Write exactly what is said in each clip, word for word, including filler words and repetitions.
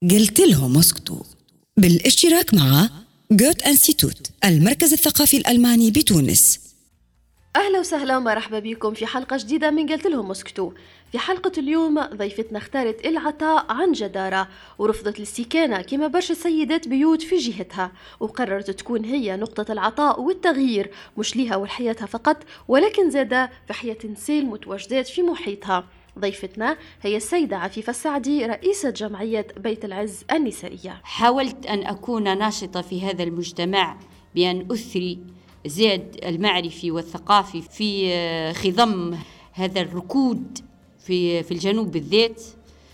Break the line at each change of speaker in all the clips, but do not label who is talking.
قلت لهم اسكتوا، بالاشتراك مع جوت انستيتوت المركز الثقافي الألماني بتونس.
أهلا وسهلا ومرحبا بكم في حلقة جديدة من قلت لهم اسكتوا. في حلقة اليوم ضيفتنا اختارت العطاء عن جدارة ورفضت الاستكانة كما برشا سيدات بيوت في جهتها، وقررت تكون هي نقطة العطاء والتغيير مش ليها ولحياتها فقط، ولكن زادة في حياة النساء المتواجدات في محيطها. ضيفتنا هي السيدة عفيفة السعدي، رئيسة جمعية بيت العز النسائية.
حاولت أن أكون ناشطة في هذا المجتمع بأن أثري زاد المعرفي والثقافي في خضم هذا الركود في في الجنوب بالذات.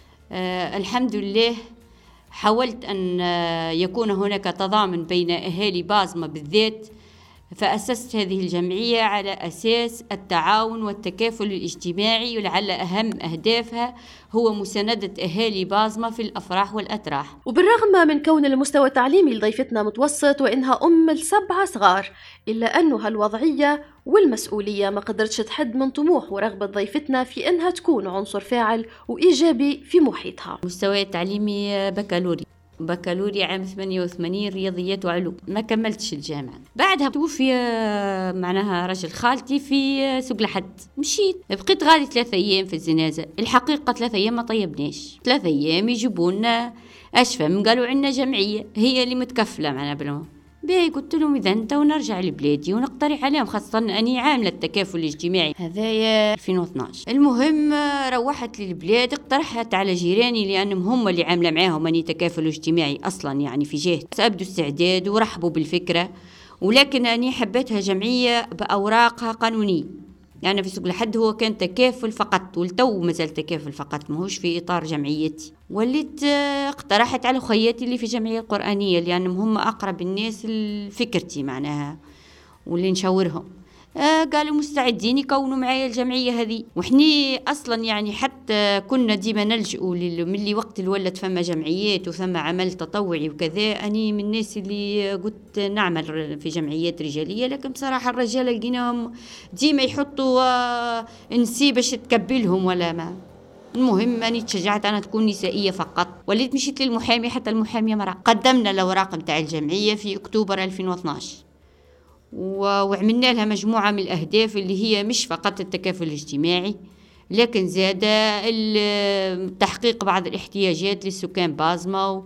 أه الحمد لله حاولت أن يكون هناك تضامن بين أهالي بازمة بالذات، فأسست هذه الجمعية على أساس التعاون والتكافل الاجتماعي، ولعل أهم أهدافها هو مساندة أهالي بازمة في الأفراح والأتراح.
وبالرغم من كون المستوى التعليمي لضيفتنا متوسط وإنها أم لسبعة صغار، إلا أنه الوضعية والمسؤولية ما قدرتش تحد من طموح ورغبة ضيفتنا في أنها تكون عنصر فاعل وإيجابي في محيطها.
مستوى التعليمي بكالوري بكالوريا عام ثمانية وثمانين، رياضيات وعلوم، ما كملتش الجامعة. بعدها توفي معناها رجل خالتي في سوق لحد، مشيت بقيت غادي ثلاثة أيام في الجنازة. الحقيقة ثلاثة أيام ما طيبناش، ثلاثة أيام يجيبونا أشفم، قالوا عنا جمعية هي اللي متكفلة معنا بالمو باهي. قلت لهم إذا أنت ونرجع لبلادي ونقترح عليهم، خاصة أني عاملة التكافل الاجتماعي هذايا ألفين واثناشر. المهم روحت للبلاد، اقترحت على جيراني لأنهم هم اللي عاملة معاهم أني تكافل اجتماعي أصلا يعني في جهة، أبدوا استعداد ورحبوا بالفكرة، ولكن أني حبيتها جمعية بأوراقها قانونية، لأن يعني في سوق لحد هو كان تكافل فقط، والتو مازال تكافل فقط، ماهوش في إطار جمعيتي. وليت اقترحت على خياتي اللي في الجمعية القرآنية لأنهم يعني هم أقرب الناس لفكرتي معناها واللي نشاورهم. آه قالوا مستعدين يكونوا معايا الجمعية هذه، وحني أصلا يعني حتى كنا ديما نلجؤوا من اللي وقت اللي ولت فما جمعيات وثم عمل تطوعي وكذا. أني من الناس اللي قلت نعمل في جمعيات رجالية، لكن بصراحة الرجال لقيناهم ديما يحطوا آه نسي باش تكبلهم ولا ما. المهم أني تشجعت أنا تكون نسائية فقط، وليت مشيت للمحامي، حتى المحامية مرأة. قدمنا الأوراق متاع الجمعية في أكتوبر ألفين واثناشر، وعملنا لها مجموعة من الأهداف اللي هي مش فقط التكافل الاجتماعي، لكن زاد تحقيق بعض الاحتياجات للسكان بازمة،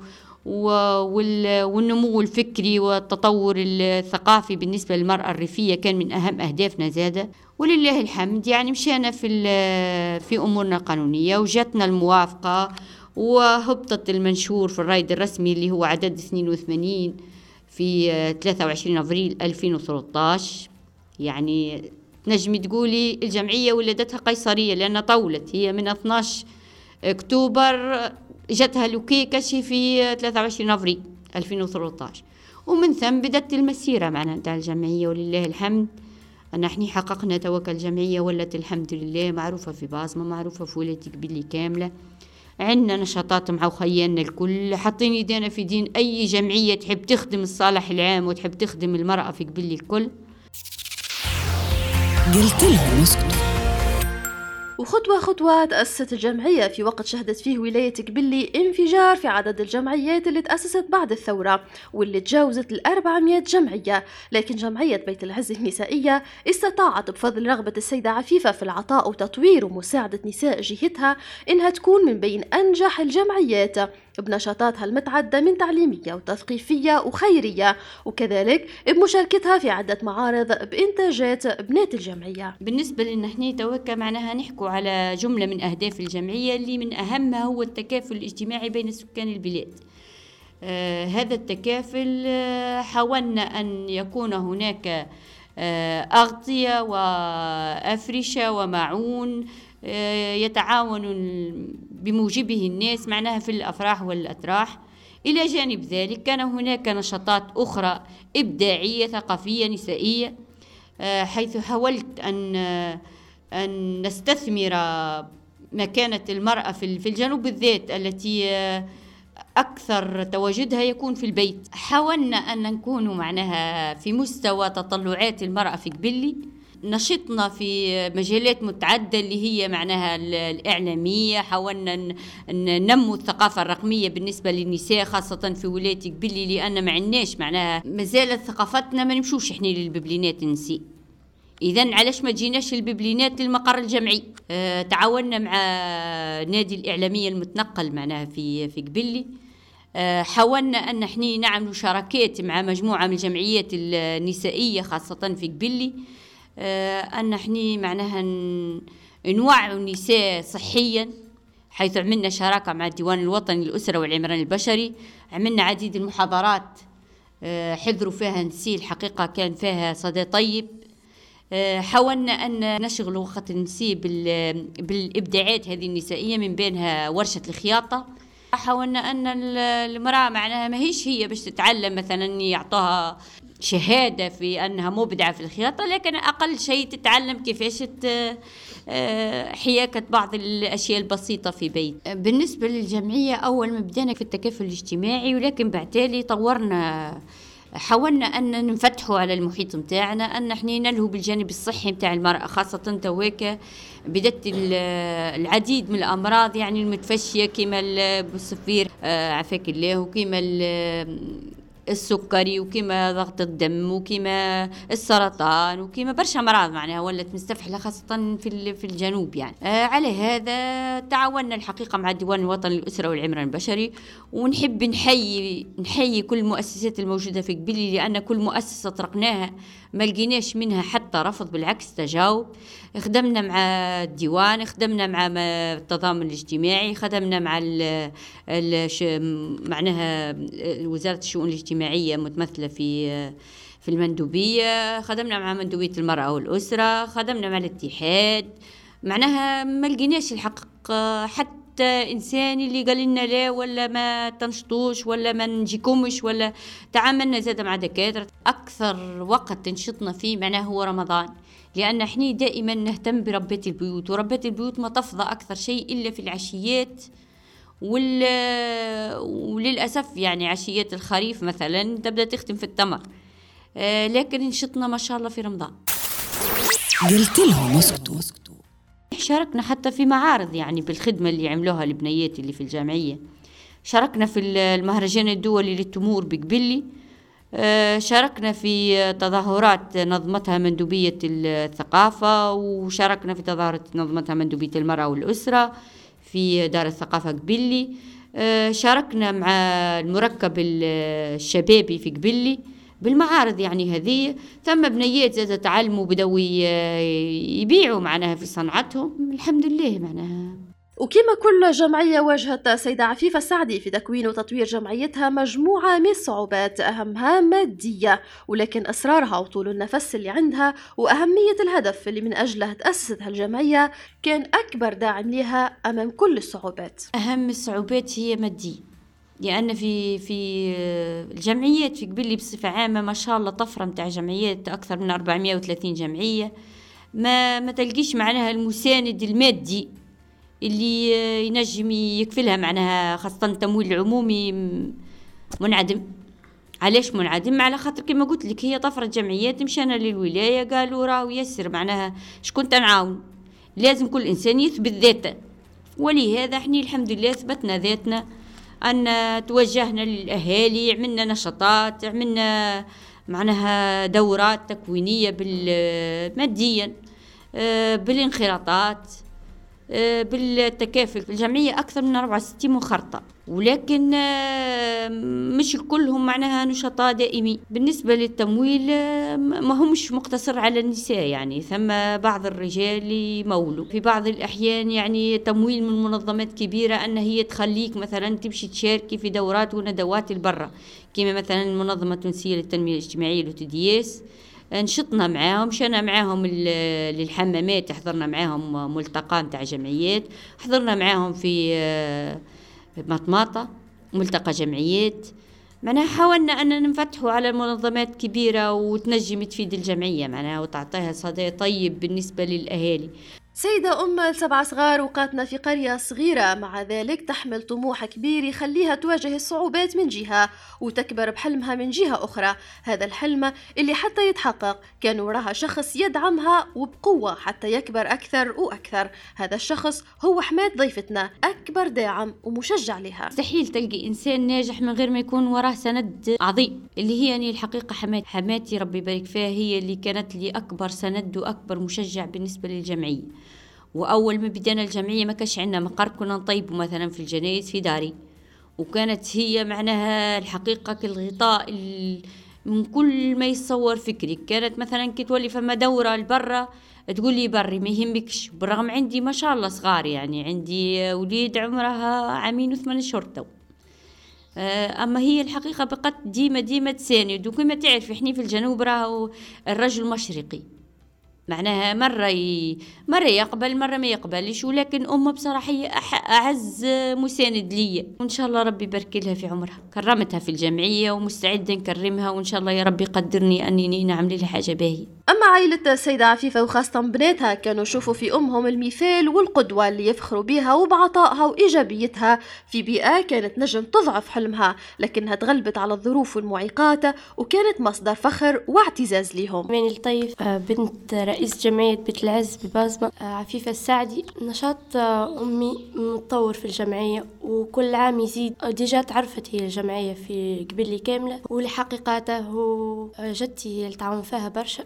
والنمو الفكري والتطور الثقافي بالنسبة للمرأة الريفية كان من أهم أهدافنا زادة. ولله الحمد يعني مشينا في في أمورنا القانونية وجاتنا الموافقة، وهبطت المنشور في الرايد الرسمي اللي هو عدد اثنين وثمانين في ثلاثة وعشرين أفريل ألفين وثلاثة عشر. يعني نجمي تقولي الجمعية ولدتها قيصرية، لأنها طولت، هي من اثني عشر أكتوبر جاتها لوكيكشي في ثلاثة وعشرين أفريل ألفين وثلاثة عشر، ومن ثم بدأت المسيرة معنا نتاع الجمعية. ولله الحمد أن احنا حققنا توكل الجمعية، ولت الحمد لله معروفة في بازمة، معروفة في ولاية قبيلي كاملة. عندنا نشاطات مع خياننا الكل، حاطين يدينا في دين أي جمعية تحب تخدم الصالح العام وتحب تخدم المرأة في قبيلي الكل.
قلت لهم اسكتوا.
وخطوة خطوة تأسست الجمعية في وقت شهدت فيه ولاية قبيلي انفجار في عدد الجمعيات اللي تأسست بعد الثورة، واللي تجاوزت الأربعمائة جمعية. لكن جمعية بيت العز النسائية استطاعت بفضل رغبة السيدة عفيفة في العطاء وتطوير ومساعدة نساء جهتها إنها تكون من بين أنجح الجمعيات بنشاطاتها المتعددة من تعليمية وتثقيفية وخيرية، وكذلك بمشاركتها في عدة معارض بإنتاجات بنات الجمعية.
بالنسبة لنا نحن توكا معناها نحكوا على جملة من أهداف الجمعية اللي من أهمها هو التكافل الاجتماعي بين سكان البلاد. آه هذا التكافل آه حاولنا أن يكون هناك آه أغطية وأفرشة ومعون آه يتعاون بموجبه الناس معناها في الأفراح والأتراح. إلى جانب ذلك كان هناك نشاطات أخرى إبداعية ثقافية نسائية، آه حيث حاولت أن أن نستثمر مكانة المرأة في الجنوب بالذات التي أكثر تواجدها يكون في البيت. حاولنا أن نكون معناها في مستوى تطلعات المرأة في قبيلي، نشطنا في مجالات متعددة اللي هي معناها الإعلامية. حاولنا ننمو الثقافة الرقمية بالنسبة للنساء خاصة في ولاية قبلي، لأن ما عندناش معناها مازالت ثقافتنا ما نمشوش إحنا للببلينات النساء. إذن علاش ما جيناش الببلينات للمقر الجمعي؟ أه تعاوننا مع نادي الإعلامية المتنقل معناها في في قبلي. أه حاولنا أن احنا نعمل شراكات مع مجموعة من الجمعيات النسائية خاصة في قبلي، أه أن احنا معناها نوعوا النساء صحيا، حيث عملنا شراكة مع الديوان الوطني للأسرة والعمران البشري. عملنا عديد المحاضرات أه حضروا فيها نساء، الحقيقة كان فيها صدى طيب. حاولنا أن نشغل وقت النساء بالإبداعات هذه النسائية، من بينها ورشة الخياطة. حاولنا أن المرأة معناها ما هيش هي باش تتعلم مثلا يعطوها شهادة في أنها مبدعة في الخياطة، لكن أقل شيء تتعلم كيفاش حياكة بعض الأشياء البسيطة في بيت. بالنسبة للجمعية أول ما بدأنا في التكافل الاجتماعي، ولكن بعتالي طورنا، حاولنا أن نفتحوا على المحيط متاعنا، أن احنا نلهو بالجانب الصحي متاع المرأة، خاصة تويك بدت العديد من الأمراض يعني المتفشية كما الصفير عفاك الله، وكما السكري، وكما ضغط الدم، وكما السرطان، وكما برشا أمراض معناها ولت مستفحلة خاصة في في الجنوب يعني. آه على هذا تعاوننا الحقيقة مع الديوان الوطني للأسرة والعمران البشري، ونحب نحيي نحيي كل المؤسسات الموجودة في قبلي، لأن كل مؤسسة طرقناها ما لقيناش منها حتى رفض، بالعكس تجاوب. خدمنا مع الديوان، خدمنا مع التضامن الاجتماعي، خدمنا مع ال معناها وزارة الشؤون الاجتماعية متمثلة في في المندوبية، خدمنا مع مندوبية المرأة والأسرة، خدمنا مع الاتحاد. معناها ما لقيناش الحق حتى إنسان اللي قال لنا لا ولا ما تنشطوش ولا ما نجيكمش، ولا تعاملنا زاد مع دكاترة. أكثر وقت تنشطنا فيه معناه هو رمضان، لأن احنا دائما نهتم بربات البيوت، وربات البيوت ما تفضى أكثر شيء إلا في العشيات، وال... وللأسف يعني عشيات الخريف مثلا تبدأ تختم في التمر، آه لكن نشطنا ما شاء الله في رمضان.
قلت لهم اسكتوا.
شاركنا حتى في معارض يعني بالخدمة اللي عملوها البنيات اللي في الجامعية. شاركنا في المهرجان الدولي للتمور بقبلي، آه شاركنا في تظاهرات نظمتها مندوبية الثقافة، وشاركنا في تظاهرات نظمتها مندوبية المرأة والأسرة في دار الثقافة قبلي. آه شاركنا مع المركب الشبابي في قبلي بالمعارض يعني هذه. ثم بنيات زاد تعلموا بدوا يبيعوا معناها في صنعتهم، الحمد لله معناها.
وكما كل جمعية واجهت سيدة عفيفة السعدي في تكوين وتطوير جمعيتها مجموعة من الصعوبات، أهمها مادية، ولكن إصرارها وطول النفس اللي عندها وأهمية الهدف اللي من أجله تأسست هالجمعية كان أكبر داعم لها أمام كل الصعوبات.
أهم الصعوبات هي مادية، لأن في في الجمعيات في قبلي بصفة عامة ما شاء الله طفرة متاع جمعيات، أكثر من أربعمائة وثلاثين جمعية، ما ما تلقيش معناها المساند المادي اللي ينجم يكفلها معناها، خاصة التمويل العمومي منعدم. علاش منعدم؟ على خاطر كما قلت لك هي طفرة جمعيات، مشانا للولاية قالوا راهو يسر معناها شكون تنعاون، لازم كل إنسان يثبت ذاته، ولهذا احنا الحمد لله ثبتنا ذاتنا، أن توجهنا للأهالي، عملنا نشاطات، عملنا معناها دورات تكوينية ماديا بالانخراطات بالتكافل. الجمعية أكثر من أربعة وستين منخرطة، ولكن مش كلهم معناها نشطاء دائمين. بالنسبة للتمويل ما همش مقتصر على النساء، يعني ثم بعض الرجال يمولوا في بعض الأحيان، يعني تمويل من منظمات كبيرة أن هي تخليك مثلا تمشي تشاركي في دورات وندوات البرة، كما مثلا المنظمة التونسية للتنمية الاجتماعية لوتدياس. نشطنا معاهم، مشينا معاهم للحمامات، حضرنا معاهم ملتقى متاع جمعيات، حضرنا معاهم في مطماطة ملتقى جمعيات. معناها حاولنا أن نفتحوا على منظمات كبيرة وتنجم تفيد الجمعية معناها وتعطيها صدى طيب بالنسبة للأهالي.
سيدة أم سبع صغار وقاتنا في قرية صغيرة، مع ذلك تحمل طموح كبير يخليها تواجه الصعوبات من جهة وتكبر بحلمها من جهة أخرى. هذا الحلم اللي حتى يتحقق كان وراها شخص يدعمها وبقوة حتى يكبر أكثر وأكثر. هذا الشخص هو حماد ضيفتنا، أكبر داعم ومشجع لها.
مستحيل تلقي إنسان ناجح من غير ما يكون وراه سند عظيم، اللي هي يعني الحقيقة حماد. حماتي ربي يبارك فيها هي اللي كانت لي أكبر سند وأكبر مشجع بالنسبة للجمعية. وأول ما بدينا الجمعية ما كانش عندنا مقر، كنا نطيب مثلا في الجنايز في داري، وكانت هي معناها الحقيقة كالغطاء من كل ما يتصور فكري. كانت مثلا كي تولي فما دورة لبرا تقول لي بري ما يهمكش، بالرغم عندي ما شاء الله صغار، يعني عندي وليد عمرها عامين وثمان شهور تو. أما هي الحقيقة بقت ديما ديما تساند. وكما تعرف إحنا في الجنوب راهو الرجل مشرقي، معناها مرة ي... مرة يقبل مرة ما يقبلش، ولكن أمه بصراحة هي أح... أعز مساند لي، وإن شاء الله ربي يبارك لها في عمرها. كرمتها في الجمعية ومستعدة نكرمها، وإن شاء الله يا ربي يقدرني أني نعمل لها حاجة باهية.
أما عائلة السيدة عفيفة وخاصة بناتها كانوا يشوفوا في أمهم المثال والقدوة اللي يفخروا بها وبعطائها وإيجابيتها في بيئة كانت نجم تضعف حلمها، لكنها تغلبت على الظروف والمعيقات وكانت مصدر فخر واعتزاز لهم.
من الطيف بنت رئيس جمعية بيت العز ببازمة، عفيفة السعدي. نشاط أمي متطور في الجمعية وكل عام يزيد. ديجا تعرفت هي الجمعية في قبلي كاملة، ولحقيقته جدتي التعاون فيها برشا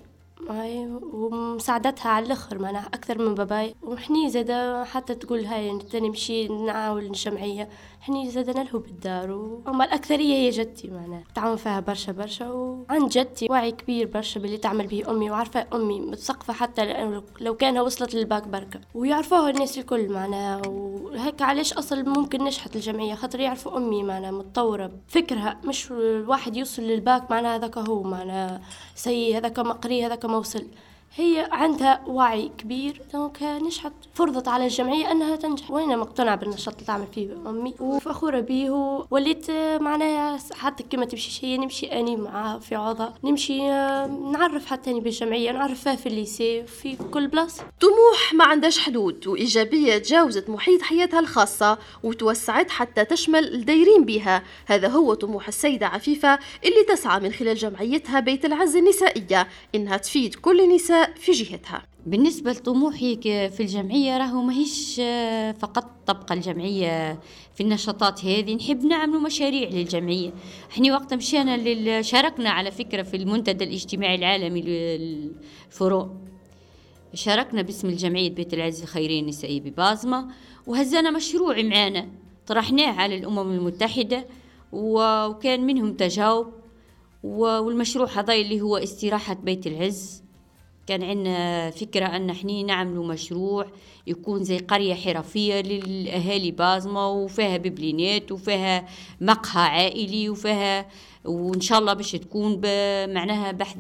ومساعدتها على الاخر معناها اكثر من باباي. وحني زاده حتى تقول هاي نمشي نعاون الجمعيه، حني زاده نلهو بالدار. وما الاكثريه هي جدتي معناها تعاون فيها برشا برشا. وعند جدتي وعي كبير برشا باللي تعمل به امي، وعارفه امي متثقفه حتى لو كانها وصلت للباك بركه، ويعرفوها الناس الكل معناها. وهيك علاش اصلا ممكن نجحت الجمعيه، خاطر يعرفوا امي معناها متطوره فكرها، مش الواحد يوصل للباك معناها هذاك هو معناها سي هذاك مقري هذاك موصل. هي عندها وعي كبير، دونك نجحت، فرضت على الجمعية أنها تنجح. وأنا مقتنعة بالنشاط اللي تعمل فيه أمي وفخورة به، وليت معناها حتى كما تمشي شيء نمشي أني معها في عوضها، نمشي نعرف حتى أني بالجمعية، نعرفها في الليسي في كل بلاصة.
طموح ما عندهاش حدود، وإيجابية تجاوزت محيط حياتها الخاصة وتوسعت حتى تشمل الدايرين بها. هذا هو طموح السيدة عفيفة اللي تسعى من خلال جمعيتها بيت العز النسائية إنها تفيد كل النساء في جهتها.
بالنسبة لطموحي في الجمعية راهو ماهيش فقط تبقى الجمعية في النشاطات هذه، نحب نعمل مشاريع للجمعية. احنا وقت مشينا لل... شاركنا على فكرة في المنتدى الاجتماعي العالمي للفروع، شاركنا باسم الجمعية بيت العز الخيرية النسائية ببازمة، وهزنا مشروع معانا طرحناه على الأمم المتحدة وكان منهم تجاوب. والمشروع هذا اللي هو استراحة بيت العز، كان عندنا فكرة أن احنا نعملوا مشروع يكون زي قرية حرفية للأهالي بازمة، وفيها ببلينات وفيها مقهى عائلي وفيها، وإن شاء الله باش تكون معناها بحث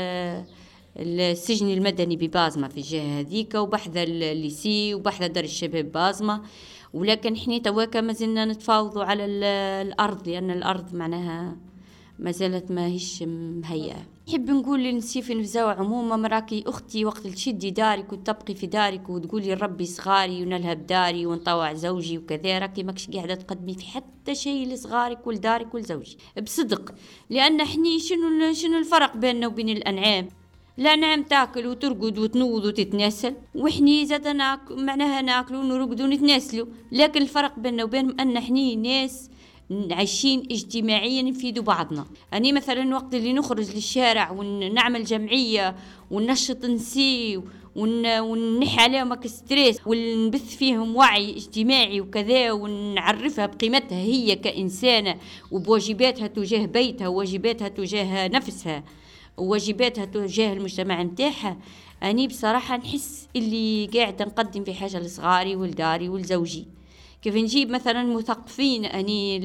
السجن المدني ببازمة في الجهة هذيك، وبحث الليسي وبحث دار الشباب بازمة. ولكن احنا تواكا ما زلنا نتفاوضوا على الأرض، لأن الأرض معناها ما زالت ما هيش مهيئة. نحب نقول للنسيف نفزاو عموما، مراكي أختي وقت تشدي دارك وتبقي في دارك وتقولي ربي صغاري ونلهب داري ونطوع زوجي وكذا، راكي ماكش قاعدة تقدمي في حتى شيء لصغارك ولدارك ولزوجي بصدق. لأن احنا شنو شنو الفرق بيننا وبين الأنعام؟ الأنعام تاكل وترقد وتنوض وتتناسل، وإحنا زاد ناك معناها ناكلوا ونرقدوا ونتناسلوا. لكن الفرق بيننا وبينهم أن احنا ناس عايشين اجتماعيا نفيدوا بعضنا. أنا مثلا وقت اللي نخرج للشارع ونعمل جمعية وننشط نسي وننحي عليهم ستريس ونبث فيهم وعي اجتماعي وكذا، ونعرفها بقيمتها هي كإنسانة وبواجباتها تجاه بيتها وواجباتها تجاه نفسها وواجباتها تجاه المجتمع متاعها. أنا بصراحة نحس اللي قاعدة نقدم في حاجة لصغاري ولداري ولزوجي. كيف نجيب مثلا مثقفين أني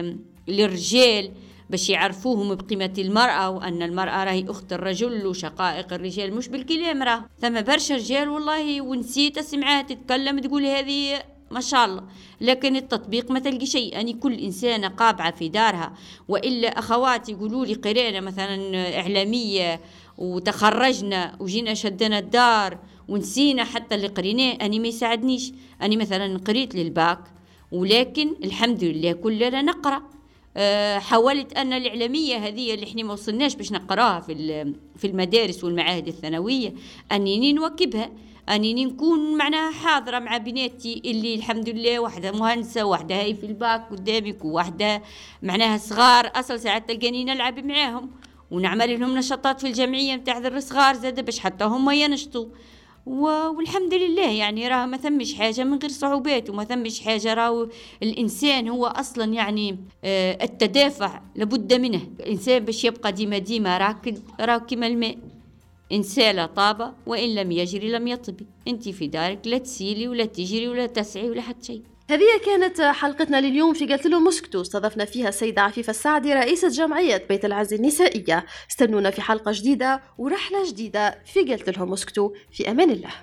للرجال باش يعرفوهم بقيمة المرأة، وأن المرأة راهي أخت الرجل وشقائق الرجال، مش بالكلام راه ثم برشا رجال والله ونسيت اسمعها تتكلم تقول هذه ما شاء الله، لكن التطبيق ما تلقي شيء. أني كل إنسانة قابعة في دارها، وإلا أخواتي يقولوا لي قرانا مثلا إعلامية وتخرجنا وجينا شدنا الدار ونسينا حتى اللي قريناه. أني ما يساعدنيش، أني مثلا قريت للباك ولكن الحمد لله كلنا نقرأ. أه حاولت أن الإعلامية هذه اللي احنا ما وصلناش باش نقراها في في المدارس والمعاهد الثانوية أنني نواكبها، أنني نكون معناها حاضرة مع بناتي اللي الحمد لله واحدة مهندسة واحدة هاي في الباك قدامك وواحدة معناها صغار أصل ساعات تلقاني نلعب معاهم ونعمل لهم نشاطات في الجمعية متاع الصغار زاد باش حتى هم ينشطوا. والحمد لله يعني راه ما ثمش حاجة من غير صعوبات وما ثمش حاجة. راه الإنسان هو أصلا يعني آه التدافع لابد منه. الإنسان باش يبقى ديما ديما راكد راه كما الماء، إن سال طاب وإن لم يجري لم يطب. أنت في دارك لا تسيلي ولا تجري ولا تسعي ولا حتى شيء.
هذه كانت حلقتنا لليوم في قلت لهم اسكتوا، استضفنا فيها السيدة عفيفة السعدي رئيسة جمعية بيت العز النسائية. استنونا في حلقة جديدة ورحلة جديدة في قلت لهم اسكتوا. في أمان الله.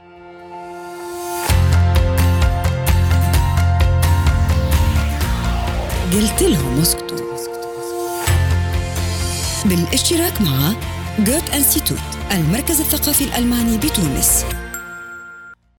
قلت لهم اسكتوا بالاشتراك مع جوت انستيتوت المركز الثقافي الألماني بتونس.